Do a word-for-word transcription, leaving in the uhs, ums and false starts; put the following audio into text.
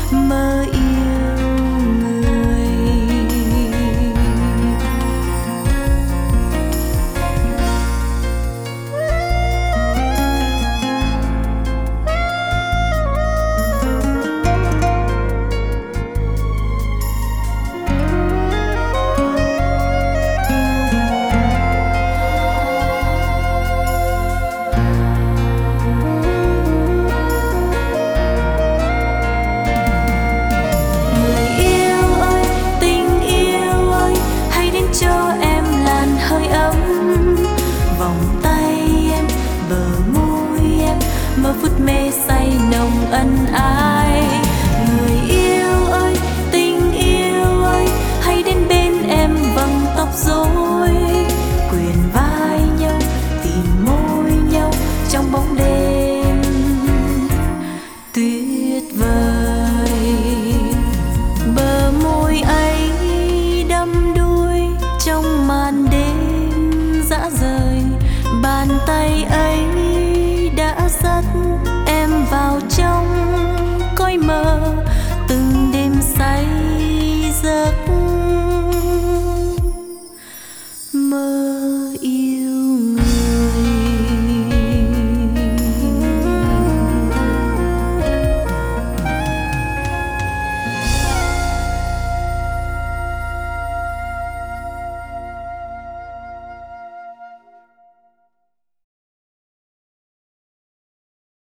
mơ yêu người. Mơ phút mê say nồng ân ái. Người yêu ơi, tình yêu ơi, hãy đến bên em vầng tóc rối, quyền vai nhau tìm môi nhau trong bóng đêm tuyệt vời. Bờ môi ấy đắm đuối trong màn đêm dã rời, bàn tay ấy